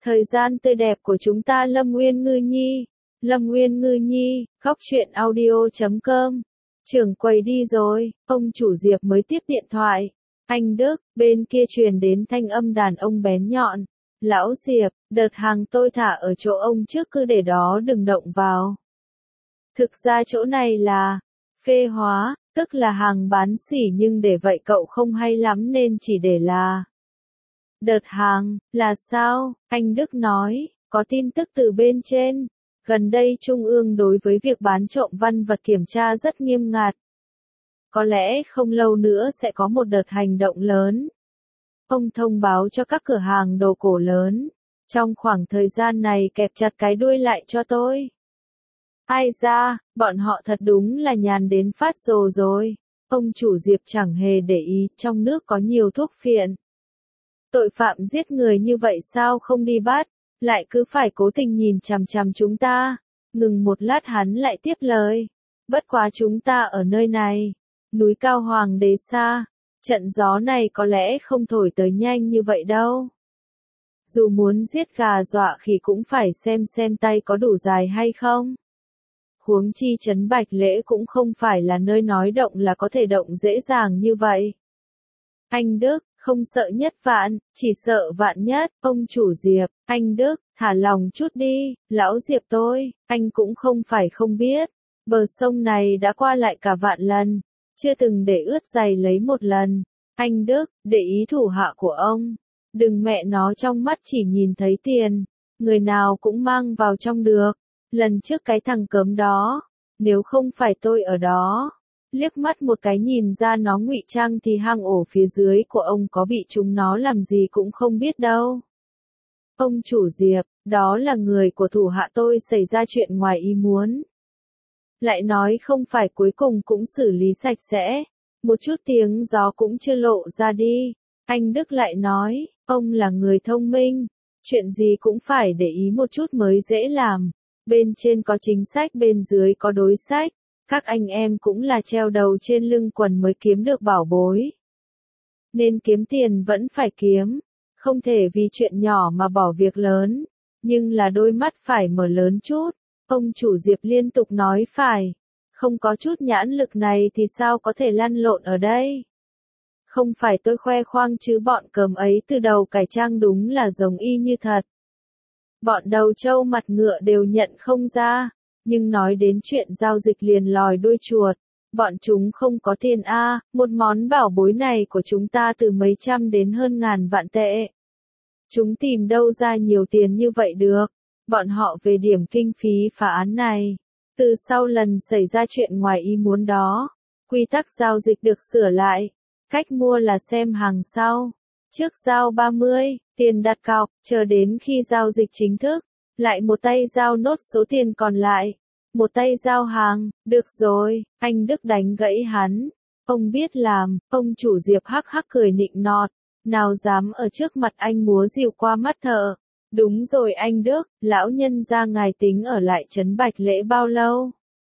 Thời gian tươi đẹp của chúng ta. Lâm Nguyên Ngư Nhi. Lâm Nguyên Ngư Nhi, Góc Truyện Audio.com. Trưởng quầy đi rồi, ông chủ Diệp mới tiếp điện thoại. Anh Đức, bên kia truyền đến thanh âm đàn ông bén nhọn. Lão Diệp, đợt hàng tôi thả ở chỗ ông trước cứ để đó đừng động vào. Thực ra chỗ này là phê hóa, tức là hàng bán sỉ nhưng để vậy cậu không hay lắm nên chỉ để là đợt hàng. Là sao? Anh Đức nói, có tin tức từ bên trên. Gần đây Trung ương đối với việc bán trộm văn vật kiểm tra rất nghiêm ngặt. Có lẽ không lâu nữa sẽ có một đợt hành động lớn. Ông thông báo cho các cửa hàng đồ cổ lớn. Trong khoảng thời gian này kẹp chặt cái đuôi lại cho tôi. Ai da, bọn họ thật đúng là nhàn đến phát rồ rồi. Ông chủ Diệp chẳng hề để ý, trong nước có nhiều thuốc phiện. Tội phạm giết người như vậy sao không đi bắt, lại cứ phải cố tình nhìn chằm chằm chúng ta. Ngừng một lát hắn lại tiếp lời. Bất quá chúng ta ở nơi này, núi cao Hoàng Đế xa, trận gió này có lẽ không thổi tới nhanh như vậy đâu. Dù muốn giết gà dọa khỉ cũng phải xem tay có đủ dài hay không. Huống chi Trấn Bạch Lễ cũng không phải là nơi nói động là có thể động dễ dàng như vậy. Anh Đức, không sợ nhất vạn, chỉ sợ vạn nhất. Ông chủ Diệp, anh Đức, thả lòng chút đi. Lão Diệp tôi, anh cũng không phải không biết. Bờ sông này đã qua lại cả vạn lần, chưa từng để ướt giày lấy một lần. Anh Đức, để ý thủ hạ của ông. Đừng mẹ nó trong mắt chỉ nhìn thấy tiền, người nào cũng mang vào trong được. Lần trước cái thằng cớm đó, nếu không phải tôi ở đó, liếc mắt một cái nhìn ra nó ngụy trang thì hang ổ phía dưới của ông có bị chúng nó làm gì cũng không biết đâu. Ông chủ Diệp, đó là người của thủ hạ tôi xảy ra chuyện ngoài ý muốn. Lại nói không phải cuối cùng cũng xử lý sạch sẽ, một chút tiếng gió cũng chưa lộ ra đi. Anh Đức lại nói, ông là người thông minh, chuyện gì cũng phải để ý một chút mới dễ làm. Bên trên có chính sách, bên dưới có đối sách. Các anh em cũng là treo đầu trên lưng quần mới kiếm được bảo bối. Nên kiếm tiền vẫn phải kiếm, không thể vì chuyện nhỏ mà bỏ việc lớn, nhưng là đôi mắt phải mở lớn chút. Ông chủ Diệp liên tục nói phải, không có chút nhãn lực này thì sao có thể lăn lộn ở đây. Không phải tôi khoe khoang chứ bọn cờm ấy từ đầu cải trang đúng là giống y như thật. Bọn đầu trâu mặt ngựa đều nhận không ra, nhưng nói đến chuyện giao dịch liền lòi đuôi chuột. Bọn chúng không có tiền a, một món bảo bối này của chúng ta từ mấy trăm đến hơn ngàn vạn tệ. Chúng tìm đâu ra nhiều tiền như vậy được. Bọn họ về điểm kinh phí phá án này. Từ sau lần xảy ra chuyện ngoài ý muốn đó, quy tắc giao dịch được sửa lại. Cách mua là xem hàng sau. Trước giao 30, tiền đặt cọc, chờ đến khi giao dịch chính thức, lại một tay giao nốt số tiền còn lại. Một tay giao hàng, được rồi, anh Đức đánh gãy hắn. Ông biết làm, ông chủ Diệp hắc hắc cười nịnh nọt. Nào dám ở trước mặt anh múa rìu qua mắt thợ. Đúng rồi anh Đức, lão nhân gia ngài tính ở lại Trấn Bạch Lễ bao lâu?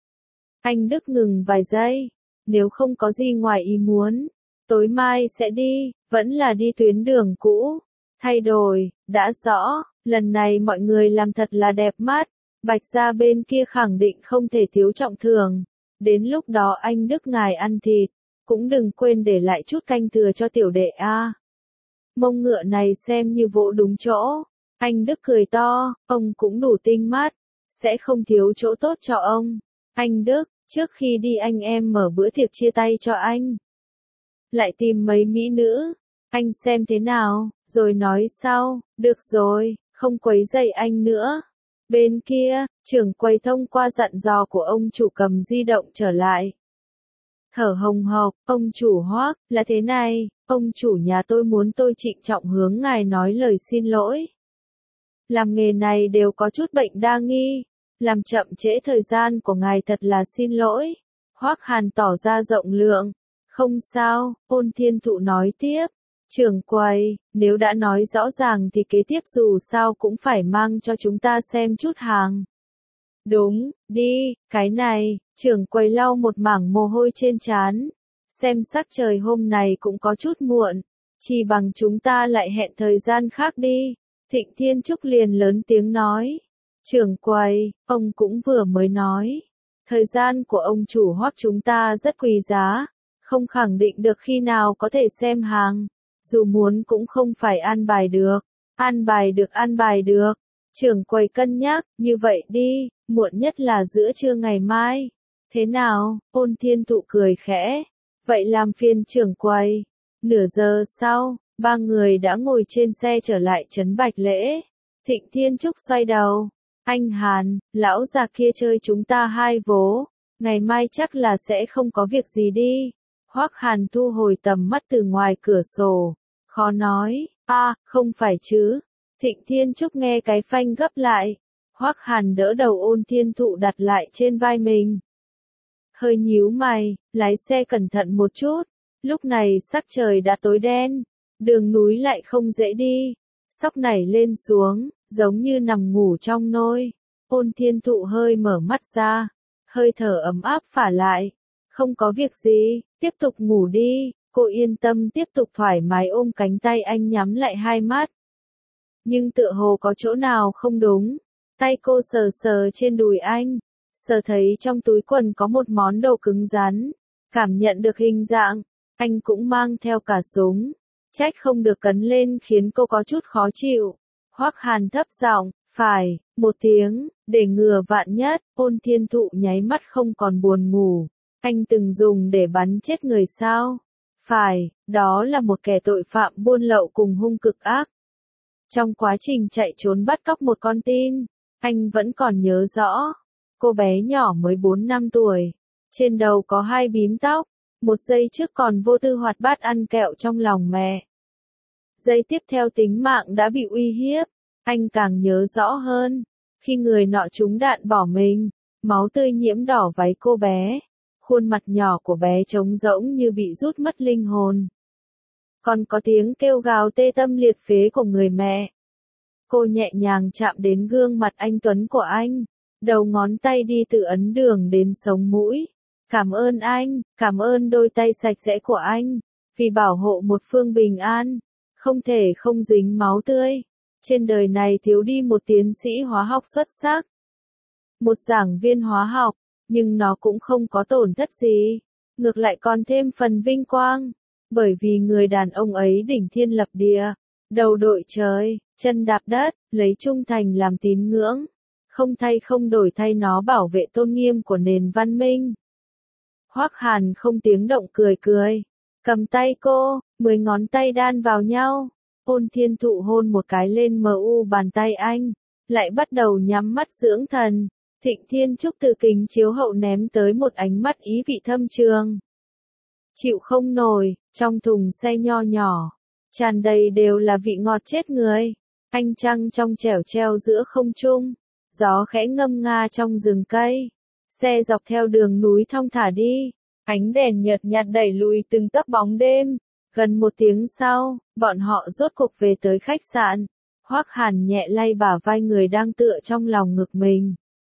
Anh Đức ngừng vài giây. Nếu không có gì ngoài ý muốn, tối mai sẽ đi, vẫn là đi tuyến đường cũ. Thay đổi, đã rõ, lần này mọi người làm thật là đẹp mắt. Bạch gia bên kia khẳng định không thể thiếu trọng thưởng. Đến lúc đó anh Đức ngài ăn thịt, cũng đừng quên để lại chút canh thừa cho tiểu đệ a. Mông ngựa này xem như vỗ đúng chỗ. Anh Đức cười to, ông cũng đủ tinh mắt, sẽ không thiếu chỗ tốt cho ông. Anh Đức, trước khi đi anh em mở bữa tiệc chia tay cho anh. Lại tìm mấy mỹ nữ, anh xem thế nào, rồi nói sau. Được rồi, không quấy rầy anh nữa. Bên kia, trưởng quầy thông qua dặn dò của ông chủ cầm di động trở lại. Thở hồng hộc, ông chủ Hoắc, là thế này, ông chủ nhà tôi muốn tôi trịnh trọng hướng ngài nói lời xin lỗi. Làm nghề này đều có chút bệnh đa nghi, làm chậm trễ thời gian của ngài thật là xin lỗi. Hoắc Hàn tỏ ra rộng lượng. Không sao, Ôn Thiên Thụ nói tiếp. Trưởng quầy, nếu đã nói rõ ràng thì kế tiếp dù sao cũng phải mang cho chúng ta xem chút hàng. Đúng, đi, cái này, trưởng quầy lau một mảng mồ hôi trên trán. Xem sắc trời hôm này cũng có chút muộn, chỉ bằng chúng ta lại hẹn thời gian khác đi. Thịnh Thiên Trúc liền lớn tiếng nói. Trưởng quầy, ông cũng vừa mới nói. Thời gian của ông chủ Hoắc chúng ta rất quý giá. Không khẳng định được khi nào có thể xem hàng. Dù muốn cũng không phải an bài được. An bài được. Trưởng quầy cân nhắc, như vậy đi, muộn nhất là giữa trưa ngày mai. Thế nào? Ôn Thiên Thụ cười khẽ. Vậy làm phiền trưởng quầy. Nửa giờ sau, ba người đã ngồi trên xe trở lại trấn Bạch Lễ. Thịnh Thiên Trúc xoay đầu. Anh Hàn, lão già kia chơi chúng ta hai vố. Ngày mai chắc là sẽ không có việc gì đi. Hoắc Hàn thu hồi tầm mắt từ ngoài cửa sổ. Khó nói, không phải chứ. Thịnh Thiên Trúc nghe cái phanh gấp lại. Hoắc Hàn đỡ đầu Ôn Thiên Thụ đặt lại trên vai mình. Hơi nhíu mày, lái xe cẩn thận một chút. Lúc này sắc trời đã tối đen. Đường núi lại không dễ đi. Sóc nảy lên xuống, giống như nằm ngủ trong nôi. Ôn Thiên Thụ hơi mở mắt ra. Hơi thở ấm áp phả lại. Không có việc gì, tiếp tục ngủ đi. Cô yên tâm tiếp tục thoải mái ôm cánh tay anh nhắm lại hai mắt. Nhưng tựa hồ có chỗ nào không đúng. Tay cô sờ sờ trên đùi anh. Sờ thấy trong túi quần có một món đồ cứng rắn. Cảm nhận được hình dạng. Anh cũng mang theo cả súng. Trách không được cấn lên khiến cô có chút khó chịu. Hoắc Hàn thấp giọng, phải, một tiếng, để ngừa vạn nhất. Ôn Thiên Thụ nháy mắt không còn buồn ngủ. Anh từng dùng để bắn chết người sao? Phải, đó là một kẻ tội phạm buôn lậu cùng hung cực ác. Trong quá trình chạy trốn bắt cóc một con tin, anh vẫn còn nhớ rõ. Cô bé nhỏ mới 4 năm tuổi. Trên đầu có 2 bím tóc. Một giây trước còn vô tư hoạt bát ăn kẹo trong lòng mẹ. Giây tiếp theo tính mạng đã bị uy hiếp. Anh càng nhớ rõ hơn. Khi người nọ trúng đạn bỏ mình, máu tươi nhiễm đỏ váy cô bé. Khuôn mặt nhỏ của bé trống rỗng như bị rút mất linh hồn. Còn có tiếng kêu gào tê tâm liệt phế của người mẹ. Cô nhẹ nhàng chạm đến gương mặt anh tuấn của anh. Đầu ngón tay đi từ ấn đường đến sống mũi. Cảm ơn anh, cảm ơn đôi tay sạch sẽ của anh. Vì bảo hộ một phương bình an. Không thể không dính máu tươi. Trên đời này thiếu đi một tiến sĩ hóa học xuất sắc. Một giảng viên hóa học. Nhưng nó cũng không có tổn thất gì. Ngược lại còn thêm phần vinh quang. Bởi vì người đàn ông ấy đỉnh thiên lập địa. Đầu đội trời, chân đạp đất, lấy trung thành làm tín ngưỡng. Không thay không đổi thay nó bảo vệ tôn nghiêm của nền văn minh. Hoắc Hàn không tiếng động cười cười. Cầm tay cô, 10 ngón tay đan vào nhau. Ôn Thiên Thụ hôn một cái lên bàn tay anh. Lại bắt đầu nhắm mắt dưỡng thần. Thịnh Thiên Trúc từ kính chiếu hậu ném tới một ánh mắt ý vị thâm trường. Chịu không nổi, trong thùng xe nho nhỏ. Tràn đầy đều là vị ngọt chết người. Ánh trăng trong trẻo treo giữa không trung. Gió khẽ ngâm nga trong rừng cây. Xe dọc theo đường núi thong thả đi. Ánh đèn nhợt nhạt đẩy lùi từng tấc bóng đêm. Gần 1 tiếng sau, bọn họ rốt cục về tới khách sạn. Hoắc Hàn nhẹ lay bả vai người đang tựa trong lòng ngực mình.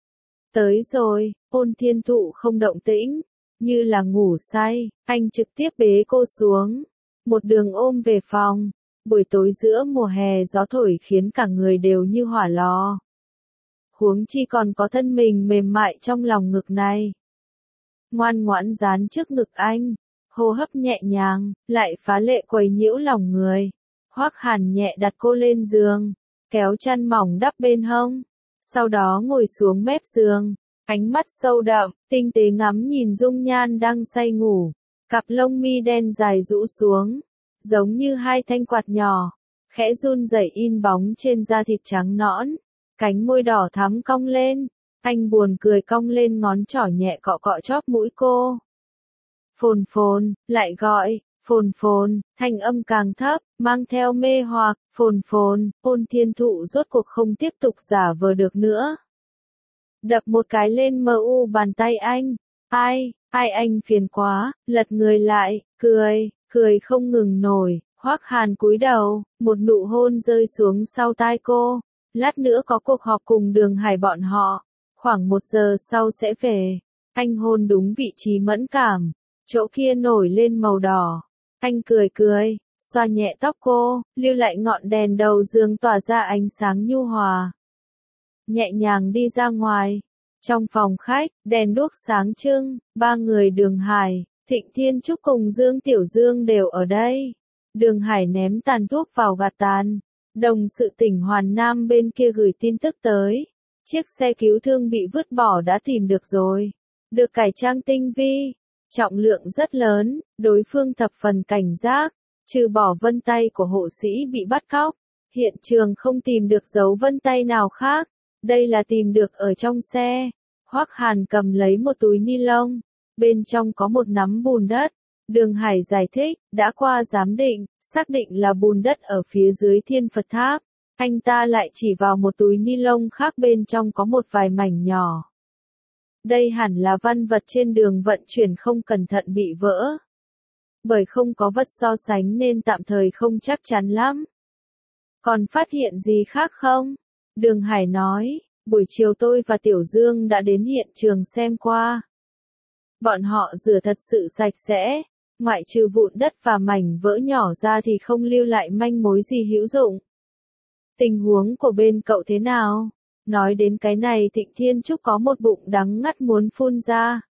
Tới rồi, Ôn Thiên Thụ không động tĩnh. Như là ngủ say, anh trực tiếp bế cô xuống. Một đường ôm về phòng. Buổi tối giữa mùa hè gió thổi khiến cả người đều như hỏa lò. Huống chi còn có thân mình mềm mại trong lòng ngực này. Ngoan ngoãn dán trước ngực anh. Hô hấp nhẹ nhàng, lại phá lệ quấy nhiễu lòng người. Hoắc Hàn nhẹ đặt cô lên giường. Kéo chăn mỏng đắp bên hông. Sau đó ngồi xuống mép giường. Ánh mắt sâu đậm, tinh tế ngắm nhìn dung nhan đang say ngủ. Cặp lông mi đen dài rũ xuống. Giống như 2 thanh quạt nhỏ. Khẽ run rẩy in bóng trên da thịt trắng nõn. Cánh môi đỏ thắm cong lên. Anh buồn cười cong lên ngón trỏ nhẹ cọ cọ chóp mũi cô. Phồn phồn, lại gọi. Phồn phồn, thanh âm càng thấp, mang theo mê hoặc. Phồn phồn, Ôn Thiên Thụ rốt cuộc không tiếp tục giả vờ được nữa. Đập một cái lên bàn tay anh. Ai anh phiền quá, lật người lại, cười không ngừng nổi. Hoắc Hàn cúi đầu, một nụ hôn rơi xuống sau tai cô. Lát nữa có cuộc họp cùng Đường Hải bọn họ. Khoảng 1 giờ sau sẽ về. Anh hôn đúng vị trí mẫn cảm. Chỗ kia nổi lên màu đỏ. Anh cười, xoa nhẹ tóc cô, lưu lại ngọn đèn đầu giường tỏa ra ánh sáng nhu hòa. Nhẹ nhàng đi ra ngoài. Trong phòng khách, đèn đuốc sáng trưng, ba người Đường Hải, Thịnh Thiên Trúc cùng Dương Tiểu Dương đều ở đây. Đường Hải ném tàn thuốc vào gạt tàn. Đồng sự tỉnh Hoàn Nam bên kia gửi tin tức tới. Chiếc xe cứu thương bị vứt bỏ đã tìm được rồi. Được cải trang tinh vi. Trọng lượng rất lớn, đối phương thập phần cảnh giác. Trừ bỏ vân tay của hộ sĩ bị bắt cóc. Hiện trường không tìm được dấu vân tay nào khác. Đây là tìm được ở trong xe. Hoắc Hàn cầm lấy một túi ni lông. Bên trong có một nắm bùn đất. Đường Hải giải thích, đã qua giám định, xác định là bùn đất ở phía dưới Thiên Phật Tháp. Anh ta lại chỉ vào một túi ni lông khác bên trong có một vài mảnh nhỏ. Đây hẳn là văn vật trên đường vận chuyển không cẩn thận bị vỡ. Bởi không có vật so sánh nên tạm thời không chắc chắn lắm. Còn phát hiện gì khác không? Đường Hải nói, buổi chiều tôi và Tiểu Dương đã đến hiện trường xem qua. Bọn họ rửa thật sự sạch sẽ, ngoại trừ vụn đất và mảnh vỡ nhỏ ra thì không lưu lại manh mối gì hữu dụng. Tình huống của bên cậu thế nào? Nói đến cái này Thịnh Thiên Trúc có một bụng đắng ngắt muốn phun ra.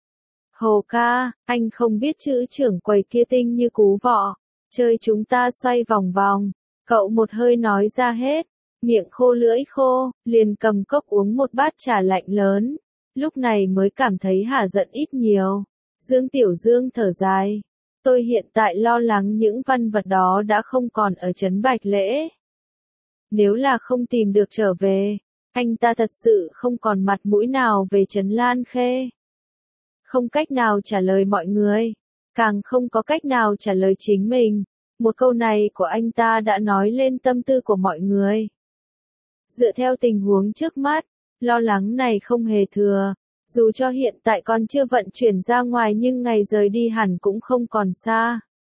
Hồ ca, anh không biết chữ trưởng quầy kia tinh như cú vọ, chơi chúng ta xoay vòng vòng. Cậu một hơi nói ra hết, miệng khô lưỡi khô, liền cầm cốc uống một bát trà lạnh lớn. Lúc này mới cảm thấy hả giận ít nhiều. Dương Tiểu Dương thở dài. Tôi hiện tại lo lắng những văn vật đó đã không còn ở trấn Bạch Lễ. Nếu là không tìm được trở về, anh ta thật sự không còn mặt mũi nào về trấn Lan Khê. Không cách nào trả lời mọi người, càng không có cách nào trả lời chính mình. Một câu này của anh ta đã nói lên tâm tư của mọi người. Dựa theo tình huống trước mắt, lo lắng này không hề thừa. Dù cho hiện tại còn chưa vận chuyển ra ngoài nhưng ngày rời đi hẳn cũng không còn xa.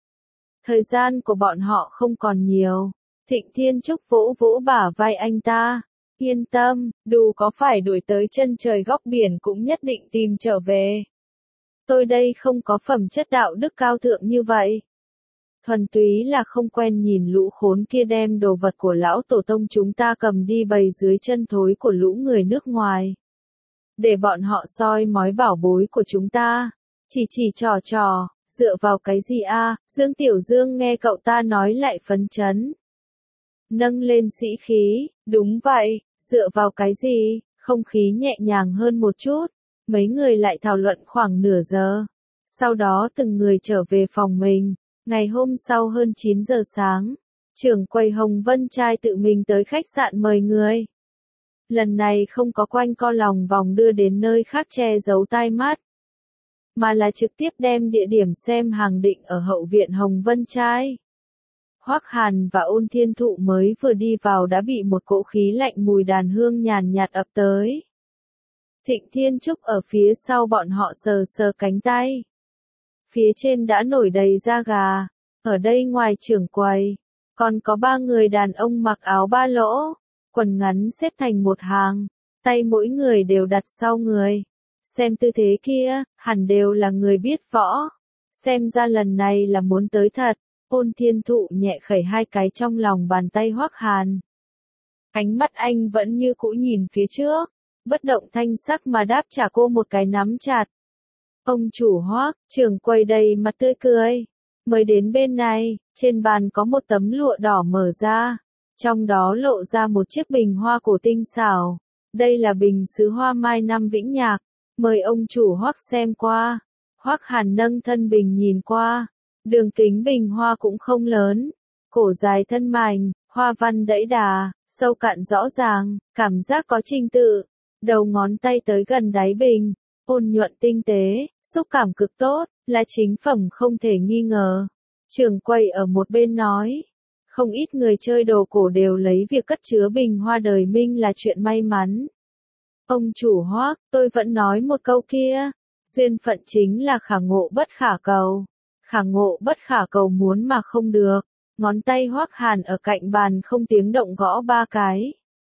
Thời gian của bọn họ không còn nhiều. Thịnh Thiên Trúc vỗ vỗ bả vai anh ta. Yên tâm, dù có phải đuổi tới chân trời góc biển cũng nhất định tìm trở về. Tôi đây không có phẩm chất đạo đức cao thượng như vậy. Thuần túy là không quen nhìn lũ khốn kia đem đồ vật của lão tổ tông chúng ta cầm đi bày dưới chân thối của lũ người nước ngoài. Để bọn họ soi mói bảo bối của chúng ta. Chỉ trò, dựa vào cái gì a? Dương Tiểu Dương nghe cậu ta nói lại phấn chấn. Nâng lên sĩ khí, đúng vậy, dựa vào cái gì? Không khí nhẹ nhàng hơn một chút. Mấy người lại thảo luận khoảng nửa giờ. Sau đó từng người trở về phòng mình. Ngày hôm sau hơn 9 giờ sáng, trưởng quầy Hồng Vân Trai tự mình tới khách sạn mời người. Lần này không có quanh co lòng vòng đưa đến nơi khác che giấu tai mắt, mà là trực tiếp đem địa điểm xem hàng định ở hậu viện Hồng Vân Trai. Hoắc Hàn và Ôn Thiên Thụ mới vừa đi vào đã bị một cỗ khí lạnh mùi đàn hương nhàn nhạt ập tới. Thịnh Thiên Trúc ở phía sau bọn họ sờ sờ cánh tay. Phía trên đã nổi đầy da gà. Ở đây ngoài trưởng quầy, còn có 3 người đàn ông mặc áo ba lỗ, quần ngắn xếp thành một hàng, tay mỗi người đều đặt sau người. Xem tư thế kia, hẳn đều là người biết võ. Xem ra lần này là muốn tới thật. Ôn Thiên Thụ nhẹ khẩy 2 cái trong lòng bàn tay Hoắc Hàn. Ánh mắt anh vẫn như cũ nhìn phía trước, bất động thanh sắc mà đáp trả cô một cái nắm chặt. Ông chủ Hoắc, trưởng quầy đầy mặt tươi cười. Mới đến bên này, trên bàn có một tấm lụa đỏ mở ra. Trong đó lộ ra một chiếc bình hoa cổ tinh xảo. Đây là bình sứ hoa mai năm Vĩnh Nhạc. Mời ông chủ Hoắc xem qua. Hoắc Hàn nâng thân bình nhìn qua. Đường kính bình hoa cũng không lớn. Cổ dài thân mảnh, hoa văn đẫy đà, sâu cạn rõ ràng, cảm giác có trình tự. Đầu ngón tay tới gần đáy bình. Ôn nhuận tinh tế, xúc cảm cực tốt, là chính phẩm không thể nghi ngờ. Trưởng quầy ở một bên nói, không ít người chơi đồ cổ đều lấy việc cất chứa bình hoa đời Minh là chuyện may mắn. Ông chủ Hoắc, tôi vẫn nói một câu kia, duyên phận chính là khả ngộ bất khả cầu. Khả ngộ bất khả cầu muốn mà không được. Ngón tay Hoắc Hàn ở cạnh bàn không tiếng động gõ 3 cái.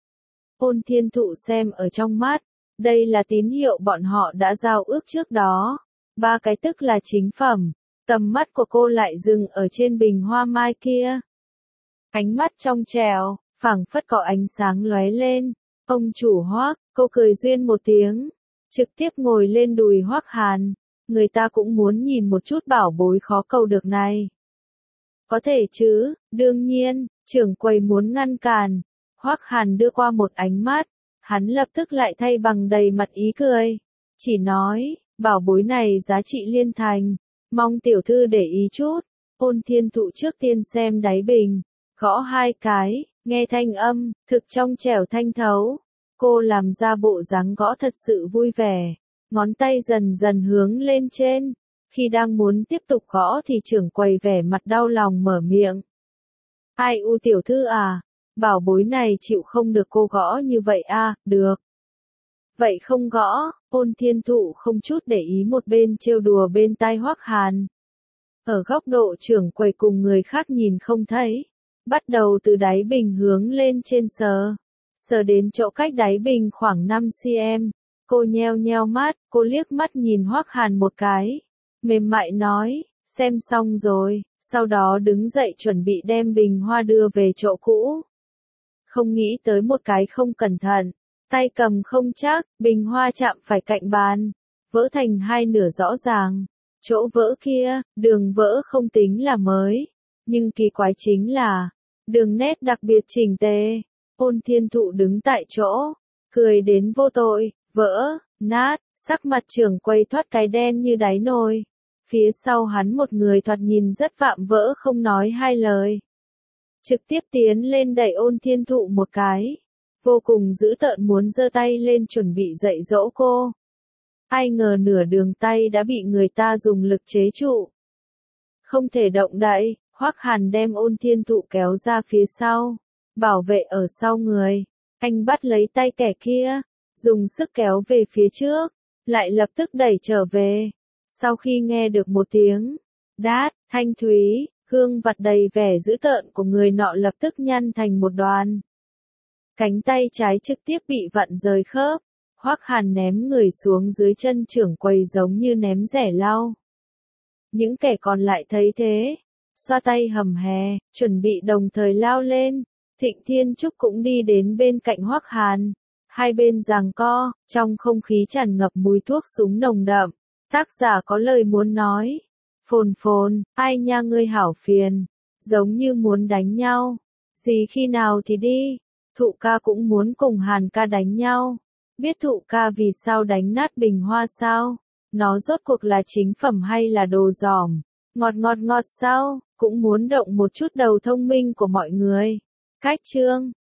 Ôn Thiên Thụ xem ở trong mắt. Đây là tín hiệu bọn họ đã giao ước trước đó. 3 cái tức là chính phẩm. Tầm mắt của cô lại dừng ở trên bình hoa mai kia. Ánh mắt trong trẻo, phảng phất có ánh sáng lóe lên. Ông chủ Hoắc, cô cười duyên một tiếng, trực tiếp ngồi lên đùi Hoắc Hàn. Người ta cũng muốn nhìn một chút bảo bối khó cầu được này. Có thể chứ, đương nhiên, trưởng quầy muốn ngăn cản. Hoắc Hàn đưa qua một ánh mắt, hắn lập tức lại thay bằng đầy mặt ý cười. Chỉ nói, bảo bối này giá trị liên thành, mong tiểu thư để ý chút. Ôn Thiên Thụ trước tiên xem đáy bình, gõ 2 cái, nghe thanh âm, thực trong trẻo thanh thấu. Cô làm ra bộ dáng gõ thật sự vui vẻ, ngón tay dần dần hướng lên trên. Khi đang muốn tiếp tục gõ thì trưởng quầy vẻ mặt đau lòng mở miệng. Ai u tiểu thư à, bảo bối này chịu không được cô gõ như vậy à, được. Vậy không gõ, Ôn Thiên Thụ không chút để ý một bên trêu đùa bên tai Hoắc Hàn. Ở góc độ trưởng quầy cùng người khác nhìn không thấy, bắt đầu từ đáy bình hướng lên trên sờ đến chỗ cách đáy bình khoảng 5 cm. Cô nheo nheo mắt, cô liếc mắt nhìn Hoắc Hàn một cái, mềm mại nói, xem xong rồi, sau đó đứng dậy chuẩn bị đem bình hoa đưa về chỗ cũ. Không nghĩ tới một cái không cẩn thận, tay cầm không chắc, bình hoa chạm phải cạnh bàn, vỡ thành 2 nửa rõ ràng. Chỗ vỡ kia, đường vỡ không tính là mới, nhưng kỳ quái chính là, đường nét đặc biệt chỉnh tề. Ôn Thiên Thụ đứng tại chỗ, cười đến vô tội, vỡ, nát, sắc mặt trưởng quầy thoát cái đen như đáy nồi. Phía sau hắn một người thoạt nhìn rất vạm vỡ không nói 2 lời. Trực tiếp tiến lên đẩy Ôn Thiên Thụ một cái, vô cùng dữ tợn muốn giơ tay lên chuẩn bị dạy dỗ cô. Ai ngờ nửa đường tay đã bị người ta dùng lực chế trụ. Không thể động đậy, Hoắc Hàn đem Ôn Thiên Thụ kéo ra phía sau, bảo vệ ở sau người. Anh bắt lấy tay kẻ kia, dùng sức kéo về phía trước, lại lập tức đẩy trở về. Sau khi nghe được một tiếng đát, thanh thúy, gương mặt đầy vẻ dữ tợn của người nọ lập tức nhăn thành một đoàn. Cánh tay trái trực tiếp bị vặn rời khớp. Hoắc Hàn ném người xuống dưới chân trưởng quầy giống như ném rẻ lau. Những kẻ còn lại thấy thế, xoa tay hầm hè, chuẩn bị đồng thời lao lên. Thịnh Thiên Trúc cũng đi đến bên cạnh Hoắc Hàn. Hai bên giằng co, trong không khí tràn ngập mùi thuốc súng nồng đậm. Tác giả có lời muốn nói. Phồn phồn, ai nha ngươi hảo phiền. Giống như muốn đánh nhau. Gì khi nào thì đi. Thụ ca cũng muốn cùng Hàn ca đánh nhau. Biết Thụ ca vì sao đánh nát bình hoa sao? Nó rốt cuộc là chính phẩm hay là đồ giỏm? Ngọt sao? Cũng muốn động một chút đầu thông minh của mọi người. Cách chương